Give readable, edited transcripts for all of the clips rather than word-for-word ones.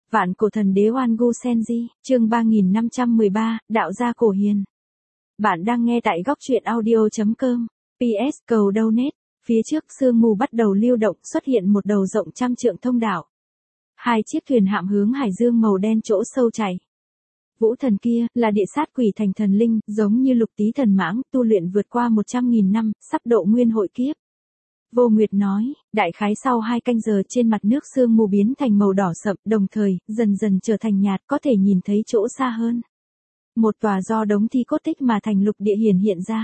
Vạn cổ thần đế Oan Gu Senji, chương 3513, đạo gia cổ hiền. Bạn đang nghe tại góc truyện audio.com. PS cầu donate. Phía trước sương mù bắt đầu lưu động, xuất hiện một đầu rộng trăm trượng thông đạo. Hai chiếc thuyền hạm hướng hải dương màu đen chỗ sâu chảy. Vũ thần kia là địa sát quỷ thành thần linh, giống như Lục Tý thần mãng, tu luyện vượt qua 100.000 năm, sắp độ nguyên hội kiếp. Vô Nguyệt nói, đại khái sau 2 canh giờ trên mặt nước sương mù biến thành màu đỏ sậm, đồng thời, dần dần trở thành nhạt, có thể nhìn thấy chỗ xa hơn. Một tòa do đống thi cốt tích mà thành lục địa hiển hiện ra.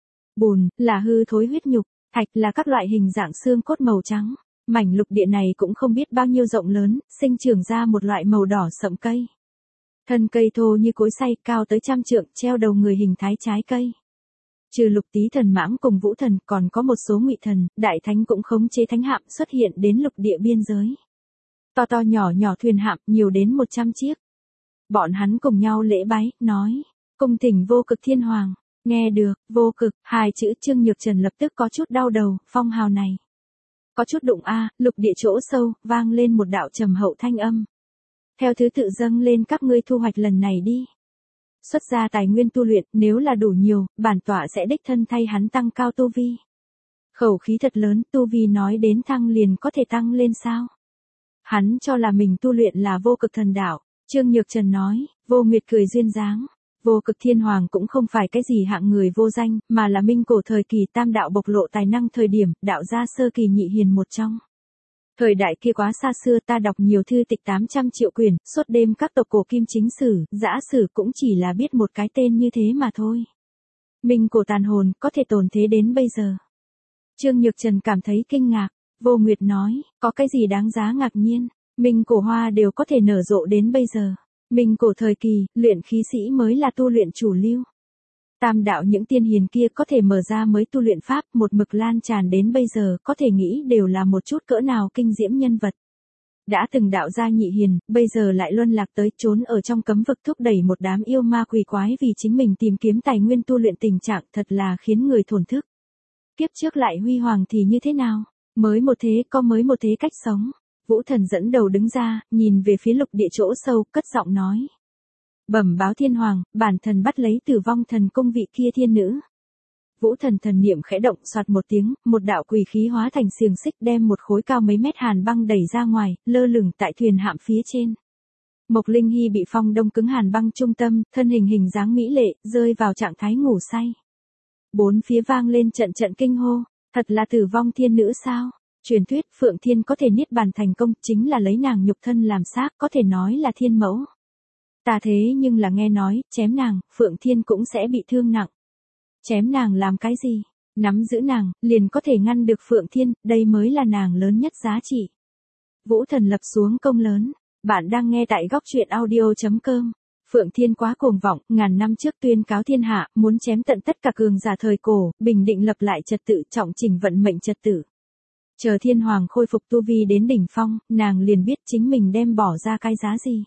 Bùn, là hư thối huyết nhục, thạch là các loại hình dạng xương cốt màu trắng. Mảnh lục địa này cũng không biết bao nhiêu rộng lớn, sinh trưởng ra một loại màu đỏ sậm cây. Thân cây thô như cối xay, cao tới 100 trượng, treo đầu người hình thái trái cây. Trừ Lục Tý thần mãng cùng Vũ thần, còn có một số ngụy thần, đại thánh cũng khống chế thánh hạm xuất hiện đến lục địa biên giới. To to nhỏ nhỏ thuyền hạm, nhiều đến 100 chiếc. Bọn hắn cùng nhau lễ bái, nói, cung thỉnh vô cực thiên hoàng. Nghe được, vô cực, hai chữ Trương Nhược Trần lập tức có chút đau đầu, phong hào này. Có chút đụng lục địa chỗ sâu, vang lên một đạo trầm hậu thanh âm. Theo thứ tự dâng lên các ngươi thu hoạch lần này đi. Xuất ra tài nguyên tu luyện, nếu là đủ nhiều, bản tọa sẽ đích thân thay hắn tăng cao tu vi. Khẩu khí thật lớn, tu vi nói đến thăng liền có thể tăng lên sao? Hắn cho là mình tu luyện là vô cực thần đạo. Trương Nhược Trần nói, Vô Nguyệt cười duyên dáng. Vô cực thiên hoàng cũng không phải cái gì hạng người vô danh, mà là minh cổ thời kỳ tam đạo bộc lộ tài năng thời điểm, đạo gia sơ kỳ nhị hiền một trong. Thời đại kia quá xa xưa, ta đọc nhiều thư tịch 800 triệu quyển, suốt đêm các tộc cổ kim chính sử, dã sử cũng chỉ là biết một cái tên như thế mà thôi. Minh cổ tàn hồn, có thể tồn thế đến bây giờ. Trương Nhược Trần cảm thấy kinh ngạc. Vô Nguyệt nói, có cái gì đáng giá ngạc nhiên, minh cổ hoa đều có thể nở rộ đến bây giờ. Minh cổ thời kỳ, luyện khí sĩ mới là tu luyện chủ lưu. Tam đạo những tiên hiền kia có thể mở ra mới tu luyện pháp, một mực lan tràn đến bây giờ, có thể nghĩ đều là một chút cỡ nào kinh diễm nhân vật. Đã từng đạo gia nhị hiền, bây giờ lại luân lạc tới trốn ở trong cấm vực thúc đẩy một đám yêu ma quỷ quái vì chính mình tìm kiếm tài nguyên tu luyện, tình trạng thật là khiến người thổn thức. Kiếp trước lại huy hoàng thì như thế nào? Mới một thế có mới một thế cách sống. Vũ thần dẫn đầu đứng ra, nhìn về phía lục địa chỗ sâu, cất giọng nói. Bẩm báo thiên hoàng, bản thần bắt lấy Tử Vong thần cung vị kia thiên nữ. Vũ thần thần niệm khẽ động, soạt một tiếng, một đạo quỷ khí hóa thành xiềng xích đem một khối cao mấy mét hàn băng đẩy ra ngoài, lơ lửng tại thuyền hạm phía trên. Mộc Linh Hy bị phong đông cứng hàn băng trung tâm, thân hình hình dáng mỹ lệ, rơi vào trạng thái ngủ say. Bốn phía vang lên trận trận kinh hô, thật là Tử Vong thiên nữ sao? Truyền thuyết Phượng Thiên có thể niết bàn thành công, chính là lấy nàng nhục thân làm xác, có thể nói là thiên mẫu. Ta thế nhưng là nghe nói, chém nàng, Phượng Thiên cũng sẽ bị thương nặng. Chém nàng làm cái gì? Nắm giữ nàng, liền có thể ngăn được Phượng Thiên, đây mới là nàng lớn nhất giá trị. Vũ thần lập xuống công lớn. Bạn đang nghe tại góc truyện audio.com. Phượng Thiên quá cuồng vọng, ngàn năm trước tuyên cáo thiên hạ, muốn chém tận tất cả cường giả thời cổ, bình định lập lại trật tự, trọng chỉnh vận mệnh trật tự. Chờ thiên hoàng khôi phục tu vi đến đỉnh phong, nàng liền biết chính mình đem bỏ ra cái giá gì.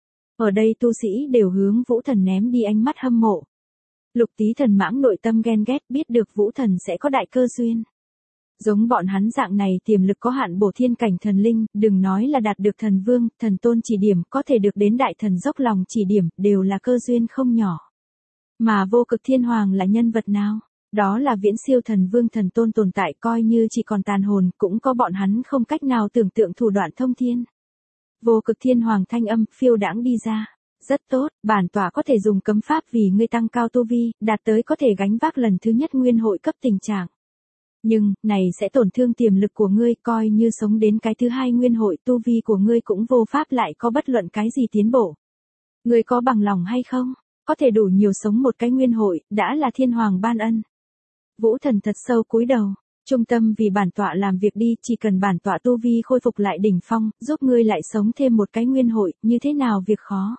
Ở đây tu sĩ đều hướng Vũ thần ném đi ánh mắt hâm mộ. Lục Tý thần mãng nội tâm ghen ghét, biết được Vũ thần sẽ có đại cơ duyên. Giống bọn hắn dạng này tiềm lực có hạn bổ thiên cảnh thần linh, đừng nói là đạt được thần vương, thần tôn chỉ điểm, có thể được đến đại thần dốc lòng chỉ điểm, đều là cơ duyên không nhỏ. Mà vô cực thiên hoàng là nhân vật nào? Đó là viễn siêu thần vương thần tôn tồn tại, coi như chỉ còn tàn hồn, cũng có bọn hắn không cách nào tưởng tượng thủ đoạn thông thiên. Vô cực thiên hoàng thanh âm phiêu đãng đi ra. Rất tốt, bản tọa có thể dùng cấm pháp vì ngươi tăng cao tu vi, đạt tới có thể gánh vác lần thứ nhất nguyên hội cấp tình trạng. Nhưng, này sẽ tổn thương tiềm lực của ngươi, coi như sống đến cái thứ hai nguyên hội, tu vi của ngươi cũng vô pháp lại có bất luận cái gì tiến bộ. Ngươi có bằng lòng hay không? Có thể đủ nhiều sống một cái nguyên hội, đã là thiên hoàng ban ân. Vũ thần thật sâu cúi đầu. Trung tâm vì bản tọa làm việc đi, chỉ cần bản tọa tu vi khôi phục lại đỉnh phong, giúp ngươi lại sống thêm một cái nguyên hội, như thế nào việc khó.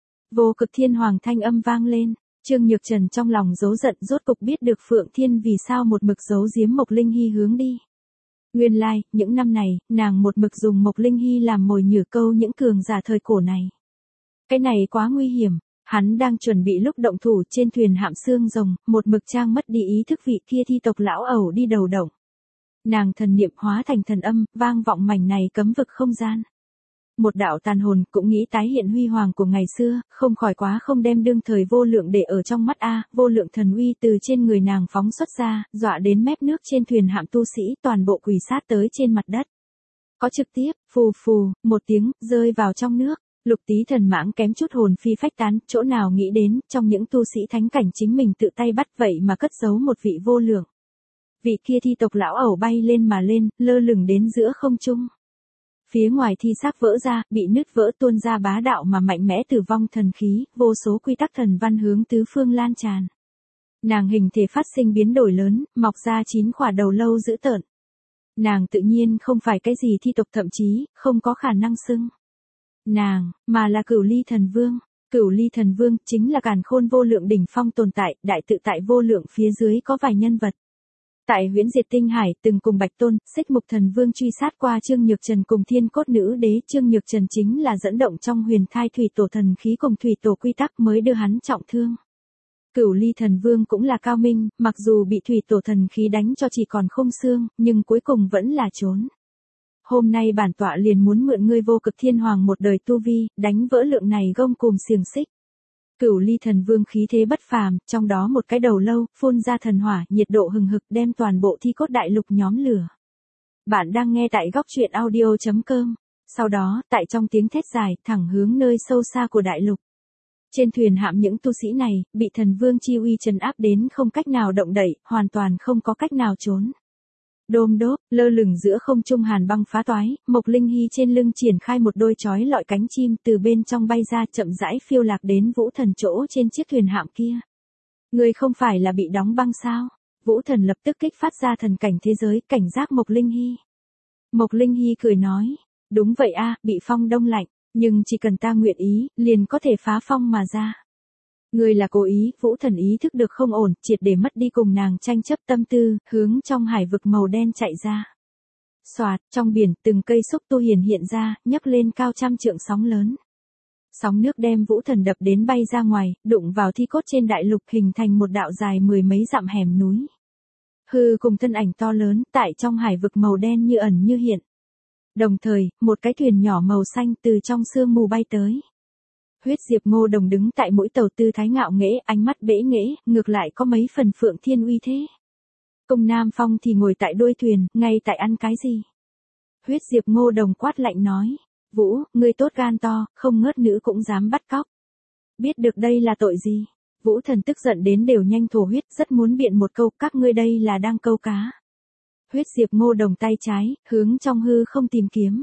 Vô cực thiên hoàng thanh âm vang lên, Trương Nhược Trần trong lòng rối giận, rốt cục biết được Phượng Thiên vì sao một mực giấu giếm Mộc Linh Hy hướng đi. Nguyên lai, những năm này, nàng một mực dùng Mộc Linh Hy làm mồi nhử câu những cường giả thời cổ này. Cái này quá nguy hiểm. Hắn đang chuẩn bị lúc động thủ trên thuyền hạm xương rồng, một mực trang mất đi ý thức vị kia thi tộc lão ẩu đi đầu động. Nàng thần niệm hóa thành thần âm, vang vọng mảnh này cấm vực không gian. Một đạo tàn hồn cũng nghĩ tái hiện huy hoàng của ngày xưa, không khỏi quá không đem đương thời vô lượng để ở trong mắt a, vô lượng thần uy từ trên người nàng phóng xuất ra, dọa đến mép nước trên thuyền hạm tu sĩ toàn bộ quỳ sát tới trên mặt đất. Có trực tiếp, phù phù, một tiếng, rơi vào trong nước. Lục Tý Thần mãng kém chút hồn phi phách tán, chỗ nào nghĩ đến, trong những tu sĩ thánh cảnh chính mình tự tay bắt vậy mà cất giấu một vị vô lượng. Vị kia thi tộc lão ẩu bay lên mà lên, lơ lửng đến giữa không trung. Phía ngoài thi xác vỡ ra, bị nứt vỡ tuôn ra bá đạo mà mạnh mẽ tử vong thần khí, vô số quy tắc thần văn hướng tứ phương lan tràn. Nàng hình thể phát sinh biến đổi lớn, mọc ra 9 khỏa đầu lâu dữ tợn. Nàng tự nhiên không phải cái gì thi tộc, thậm chí không có khả năng xưng nàng, mà là Cửu Ly Thần Vương. Cửu Ly Thần Vương chính là càn khôn vô lượng đỉnh phong tồn tại, đại tự tại vô lượng phía dưới có vài nhân vật. Tại Huyễn Diệt Tinh Hải từng cùng Bạch Tôn, Xích Mục Thần Vương truy sát qua Trương Nhược Trần cùng Thiên Cốt Nữ Đế. Trương Nhược Trần chính là dẫn động trong huyền thai thủy tổ thần khí cùng thủy tổ quy tắc mới đưa hắn trọng thương. Cửu Ly Thần Vương cũng là cao minh, mặc dù bị thủy tổ thần khí đánh cho chỉ còn không xương, nhưng cuối cùng vẫn là trốn. Hôm nay bản tọa liền muốn mượn ngươi vô cực thiên hoàng một đời tu vi, đánh vỡ lượng này gông cùm xiềng xích. Cửu Ly Thần Vương khí thế bất phàm, trong đó một cái đầu lâu, phun ra thần hỏa, nhiệt độ hừng hực đem toàn bộ thi cốt đại lục nhóm lửa. Bạn đang nghe tại góc truyện audio.com. Sau đó, tại trong tiếng thét dài, thẳng hướng nơi sâu xa của đại lục. Trên thuyền hạm những tu sĩ này, bị thần vương chi uy trấn áp đến không cách nào động đậy, hoàn toàn không có cách nào trốn. Đôm đốp, lơ lửng giữa không trung hàn băng phá toái, Mộc Linh Hy trên lưng triển khai một đôi chói lọi cánh chim từ bên trong bay ra chậm rãi phiêu lạc đến Vũ Thần chỗ trên chiếc thuyền hạm kia. Người không phải là bị đóng băng sao? Vũ Thần lập tức kích phát ra thần cảnh thế giới, cảnh giác Mộc Linh Hy. Mộc Linh Hy cười nói, đúng vậy a, bị phong đông lạnh, nhưng chỉ cần ta nguyện ý, liền có thể phá phong mà ra. Người là cố ý, Vũ Thần ý thức được không ổn, triệt để mất đi cùng nàng tranh chấp tâm tư, hướng trong hải vực màu đen chạy ra. Xoạt, trong biển, từng cây xúc tu hiện ra, nhấc lên cao trăm trượng sóng lớn. Sóng nước đem Vũ Thần đập đến bay ra ngoài, đụng vào thi cốt trên đại lục hình thành một đạo dài 10 mấy dặm hẻm núi. Hư cùng thân ảnh to lớn, tại trong hải vực màu đen như ẩn như hiện. Đồng thời, một cái thuyền nhỏ màu xanh từ trong sương mù bay tới. Huyết Diệp Ngô Đồng đứng tại mũi tàu tư thái ngạo nghễ, ánh mắt bẽ nghễ, ngược lại có mấy phần phượng thiên uy thế. Cung Nam Phong thì ngồi tại đuôi thuyền, ngay tại ăn cái gì. Huyết Diệp Ngô Đồng quát lạnh nói, Vũ, ngươi tốt gan to, không ngớt nữ cũng dám bắt cóc. Biết được đây là tội gì? Vũ Thần tức giận đến đều nhanh thổ huyết, rất muốn biện một câu, các ngươi đây là đang câu cá. Huyết Diệp Ngô Đồng tay trái, hướng trong hư không tìm kiếm.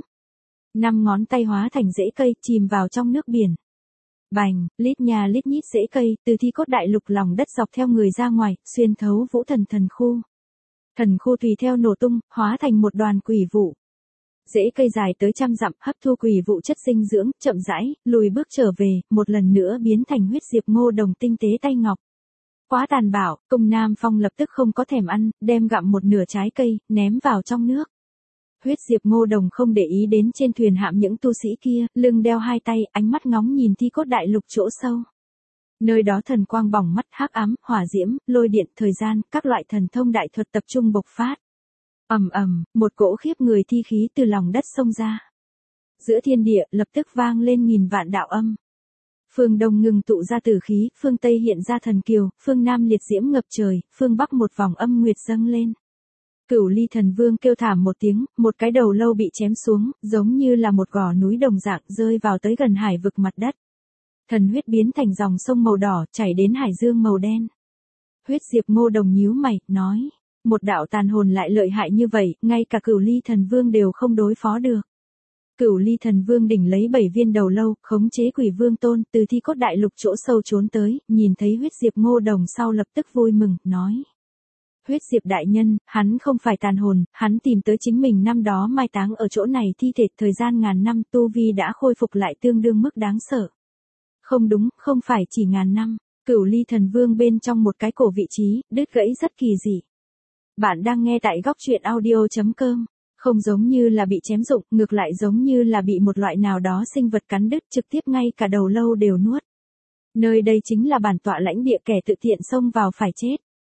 5 ngón tay hóa thành rễ cây, chìm vào trong nước biển. Bành, lít nhà lít nhít rễ cây, từ thi cốt đại lục lòng đất dọc theo người ra ngoài, xuyên thấu Vũ Thần thần khu. Thần khu tùy theo nổ tung, hóa thành một đoàn quỷ vụ. Rễ cây dài tới trăm dặm, hấp thu quỷ vụ chất dinh dưỡng, chậm rãi, lùi bước trở về, một lần nữa biến thành Huyết Diệp Ngô Đồng tinh tế tay ngọc. Quá tàn bạo, Cung Nam Phong lập tức không có thèm ăn, đem gặm một nửa trái cây, ném vào trong nước. Huyết Diệp Ngô Đồng không để ý đến trên thuyền hạm những tu sĩ kia, lưng đeo hai tay, ánh mắt ngóng nhìn thi cốt đại lục chỗ sâu. Nơi đó thần quang bỏng mắt, hắc ám, hỏa diễm, lôi điện, thời gian, các loại thần thông đại thuật tập trung bộc phát. Ầm ầm, một cỗ khiếp người thi khí từ lòng đất xông ra. Giữa thiên địa lập tức vang lên nghìn vạn đạo âm. Phương Đông ngừng tụ ra tử khí, phương Tây hiện ra thần kiều, phương Nam liệt diễm ngập trời, phương Bắc một vòng âm nguyệt dâng lên. Cửu Ly Thần Vương kêu thảm một tiếng, một cái đầu lâu bị chém xuống, giống như là một gò núi đồng dạng rơi vào tới gần hải vực mặt đất. Thần huyết biến thành dòng sông màu đỏ, chảy đến hải dương màu đen. Huyết Diệp Ngô Đồng nhíu mày, nói, một đạo tàn hồn lại lợi hại như vậy, ngay cả Cửu Ly Thần Vương đều không đối phó được. Cửu Ly Thần Vương đỉnh lấy 7 viên đầu lâu, khống chế Quỷ Vương Tôn, từ thi cốt đại lục chỗ sâu trốn tới, nhìn thấy Huyết Diệp Ngô Đồng sau lập tức vui mừng, nói. Huyết Diệp đại nhân, hắn không phải tàn hồn, hắn tìm tới chính mình năm đó mai táng ở chỗ này thi thể thời gian ngàn năm, tu vi đã khôi phục lại tương đương mức đáng sợ. Không đúng, không phải chỉ ngàn năm, Cửu Ly Thần Vương bên trong một cái cổ vị trí, đứt gãy rất kỳ dị. Bạn đang nghe tại góc truyện audio.com. Không giống như là bị chém rụng, ngược lại giống như là bị một loại nào đó sinh vật cắn đứt, trực tiếp ngay cả đầu lâu đều nuốt. Nơi đây chính là bản tọa lãnh địa, kẻ tự tiện xông vào phải chết.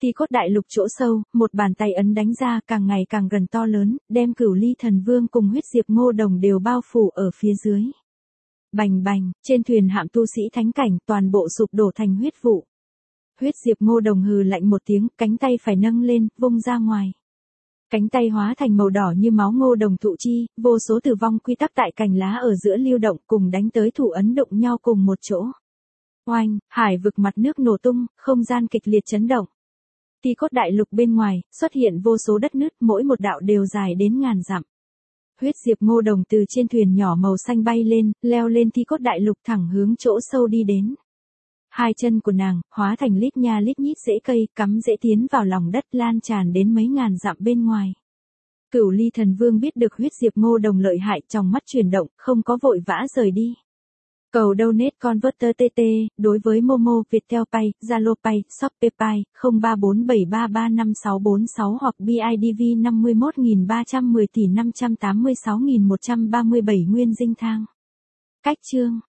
Ti cốt đại lục chỗ sâu, một bàn tay ấn đánh ra càng ngày càng gần to lớn, đem Cửu Ly Thần Vương cùng huyết diệp ngô đồng đều bao phủ ở phía dưới. Bành bành, trên thuyền hạm tu sĩ thánh cảnh toàn bộ sụp đổ thành huyết vụ. Huyết diệp ngô đồng hừ lạnh một tiếng, cánh tay phải nâng lên, vung ra ngoài. Cánh tay hóa thành màu đỏ như máu ngô đồng thụ chi, vô số tử vong quy tắc tại cành lá ở giữa lưu động cùng đánh tới thủ ấn đụng nhau cùng một chỗ. Oanh, hải vực mặt nước nổ tung, không gian kịch liệt chấn động. Ti cốt đại lục bên ngoài, xuất hiện vô số đất nứt, mỗi một đạo đều dài đến ngàn dặm. Huyết diệp ngô đồng từ trên thuyền nhỏ màu xanh bay lên, leo lên ti cốt đại lục thẳng hướng chỗ sâu đi đến. Hai chân của nàng, hóa thành lít nha lít nhít rễ cây, cắm rễ tiến vào lòng đất lan tràn đến mấy ngàn dặm bên ngoài. Cửu Ly Thần Vương biết được huyết diệp ngô đồng lợi hại, trong mắt chuyển động, không có vội vã rời đi. Cầu donate converter TT, đối với Momo, Viettel Pay, Zalo Pay, Shopee Pay, 0347335646 hoặc BIDV 51310 tỷ 586.137 nguyên dinh thang. Cách chương